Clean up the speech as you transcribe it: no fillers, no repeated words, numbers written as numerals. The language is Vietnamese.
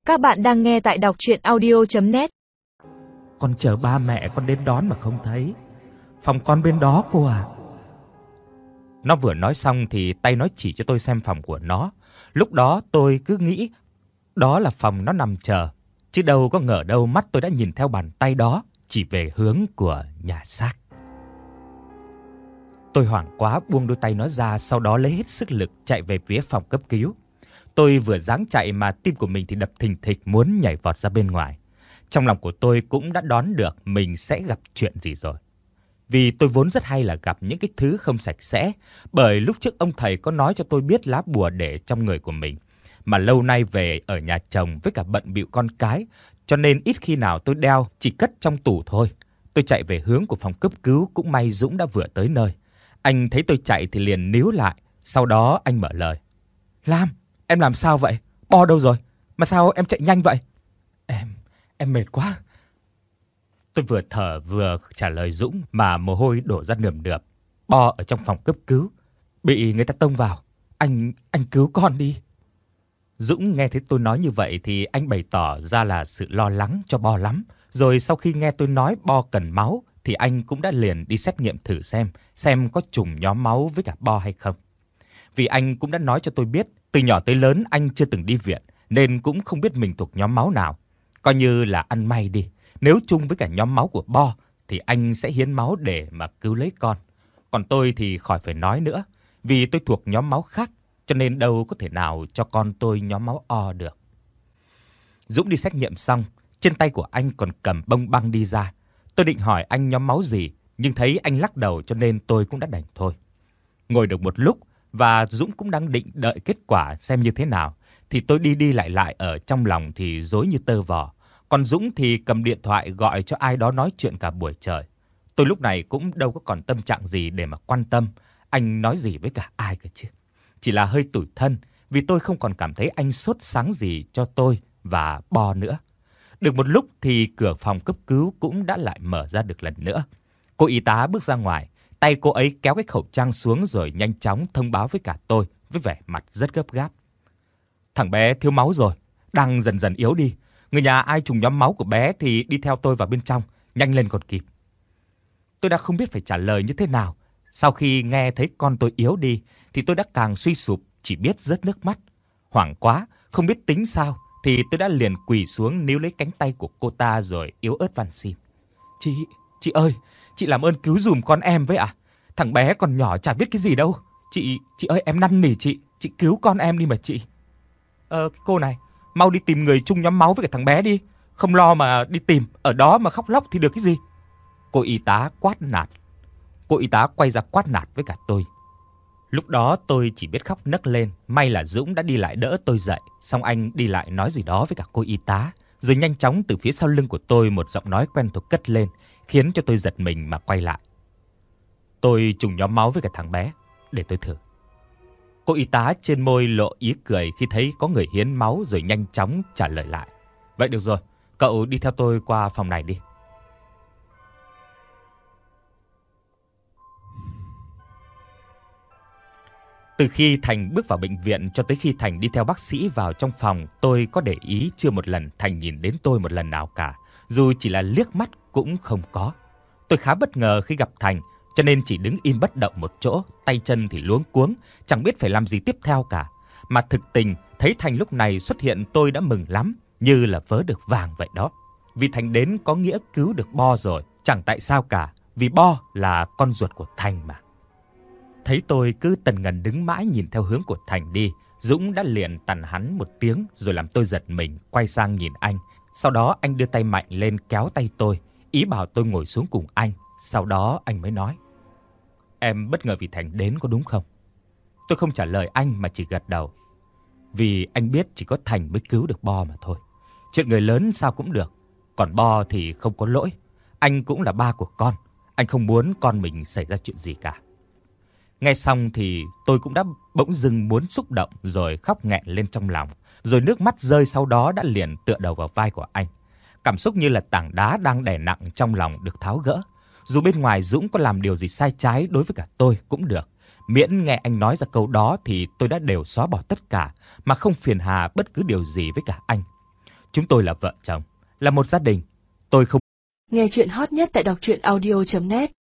Các bạn đang nghe tại đọc audio.net. Con chờ ba mẹ con đến đón mà không thấy. Phòng con bên đó cô à. Nó vừa nói xong thì tay nó chỉ cho tôi xem phòng của nó. Lúc đó tôi cứ nghĩ đó là phòng nó nằm chờ, chứ đâu có ngờ đâu mắt tôi đã nhìn theo bàn tay đó chỉ về hướng của nhà xác. Tôi hoảng quá buông đôi tay nó ra, sau đó lấy hết sức lực chạy về phía phòng cấp cứu. Tôi vừa giáng chạy mà tim của mình thì đập thình thịch muốn nhảy vọt ra bên ngoài. Trong lòng của tôi cũng đã đoán được mình sẽ gặp chuyện gì rồi. Vì tôi vốn rất hay là gặp những cái thứ không sạch sẽ, bởi lúc trước ông thầy có nói cho tôi biết lá bùa để trong người của mình. Mà lâu nay về ở nhà chồng với cả bận bịu con cái, cho nên ít khi nào tôi đeo, chỉ cất trong tủ thôi. Tôi chạy về hướng của phòng cấp cứu, cũng may Dũng đã vừa tới nơi. Anh thấy tôi chạy thì liền níu lại, sau đó anh mở lời. Lam, em làm sao vậy? Bo đâu rồi? Mà sao em chạy nhanh vậy? Em mệt quá. Tôi vừa thở vừa trả lời Dũng mà mồ hôi đổ ra nườm nượp. Bo ở trong phòng cấp cứu, bị người ta tông vào. Anh cứu con đi. Dũng nghe thấy tôi nói như vậy thì anh bày tỏ ra là sự lo lắng cho Bo lắm. Rồi sau khi nghe tôi nói Bo cần máu thì anh cũng đã liền đi xét nghiệm thử xem có trùng nhóm máu với cả Bo hay không. Vì anh cũng đã nói cho tôi biết từ nhỏ tới lớn anh chưa từng đi viện nên cũng không biết mình thuộc nhóm máu nào. Coi như là ăn may đi, nếu chung với cả nhóm máu của Bo thì anh sẽ hiến máu để mà cứu lấy con. Còn tôi thì khỏi phải nói nữa, vì tôi thuộc nhóm máu khác cho nên đâu có thể nào cho con tôi nhóm máu O được. Dũng đi xét nghiệm xong, trên tay của anh còn cầm bông băng đi ra. Tôi định hỏi anh nhóm máu gì, nhưng thấy anh lắc đầu cho nên tôi cũng đã đành thôi. Ngồi được một lúc và Dũng cũng đang định đợi kết quả xem như thế nào, thì tôi đi lại ở trong lòng thì rối như tơ vò. Còn Dũng thì cầm điện thoại gọi cho ai đó nói chuyện cả buổi trời. Tôi lúc này cũng đâu có còn tâm trạng gì để mà quan tâm anh nói gì với cả ai cả chứ. Chỉ là hơi tủi thân vì tôi không còn cảm thấy anh sốt sáng gì cho tôi và Bo nữa. Được một lúc thì cửa phòng cấp cứu cũng đã lại mở ra được lần nữa. Cô y tá bước ra ngoài, tay cô ấy kéo cái khẩu trang xuống rồi nhanh chóng thông báo với cả tôi với vẻ mặt rất gấp gáp. Thằng bé thiếu máu rồi, đang dần dần yếu đi. Người nhà ai trùng nhóm máu của bé thì đi theo tôi vào bên trong, nhanh lên còn kịp. Tôi đã không biết phải trả lời như thế nào. Sau khi nghe thấy con tôi yếu đi thì tôi đã càng suy sụp, chỉ biết rớt nước mắt. Hoảng quá, không biết tính sao thì tôi đã liền quỳ xuống níu lấy cánh tay của cô ta rồi yếu ớt van xin. Chị ơi, chị làm ơn cứu dùm con em với ạ. Thằng bé còn nhỏ chả biết cái gì đâu. Chị ơi, em năn nỉ chị cứu con em đi mà chị. Cô này, mau đi tìm người chung nhóm máu với cả thằng bé đi. Không lo mà đi tìm, ở đó mà khóc lóc thì được cái gì. Cô y tá quát nạt. Cô y tá quay ra quát nạt với cả tôi. Lúc đó tôi chỉ biết khóc nấc lên. May là Dũng đã đi lại đỡ tôi dậy. Xong anh đi lại nói gì đó với cả cô y tá. Rồi nhanh chóng từ phía sau lưng của tôi một giọng nói quen thuộc cất lên, khiến cho tôi giật mình mà quay lại. Tôi trùng nhóm máu với cả thằng bé, để tôi thử. Cô y tá trên môi lộ ý cười khi thấy có người hiến máu rồi nhanh chóng trả lời lại. Vậy được rồi, cậu đi theo tôi qua phòng này đi. Từ khi Thành bước vào bệnh viện cho tới khi Thành đi theo bác sĩ vào trong phòng, tôi có để ý chưa một lần Thành nhìn đến tôi một lần nào cả, dù chỉ là liếc mắt cũng không có. Tôi khá bất ngờ khi gặp Thành, cho nên chỉ đứng im bất động một chỗ, tay chân thì luống cuống, chẳng biết phải làm gì tiếp theo cả. Mà thực tình, thấy Thành lúc này xuất hiện tôi đã mừng lắm, như là vớ được vàng vậy đó. Vì Thành đến có nghĩa cứu được Bo rồi, chẳng tại sao cả, vì Bo là con ruột của Thành mà. Thấy tôi cứ tần ngần đứng mãi nhìn theo hướng của Thành đi, Dũng đã liền tằn hắn một tiếng rồi làm tôi giật mình quay sang nhìn anh. Sau đó anh đưa tay mạnh lên kéo tay tôi, ý bảo tôi ngồi xuống cùng anh. Sau đó anh mới nói: Em bất ngờ vì Thành đến có đúng không? Tôi không trả lời anh mà chỉ gật đầu. Vì anh biết chỉ có Thành mới cứu được Bo mà thôi. Chuyện người lớn sao cũng được, còn Bo thì không có lỗi. Anh cũng là ba của con, anh không muốn con mình xảy ra chuyện gì cả. Nghe xong thì tôi cũng đã bỗng dưng muốn xúc động rồi khóc nghẹn lên trong lòng. Rồi nước mắt rơi sau đó đã liền tựa đầu vào vai của anh. Cảm xúc như là tảng đá đang đè nặng trong lòng được tháo gỡ. Dù bên ngoài Dũng có làm điều gì sai trái đối với cả tôi cũng được. Miễn nghe anh nói ra câu đó thì tôi đã đều xóa bỏ tất cả mà không phiền hà bất cứ điều gì với cả anh. Chúng tôi là vợ chồng, là một gia đình. Tôi không. Nghe truyện hot nhất tại đọc audio.net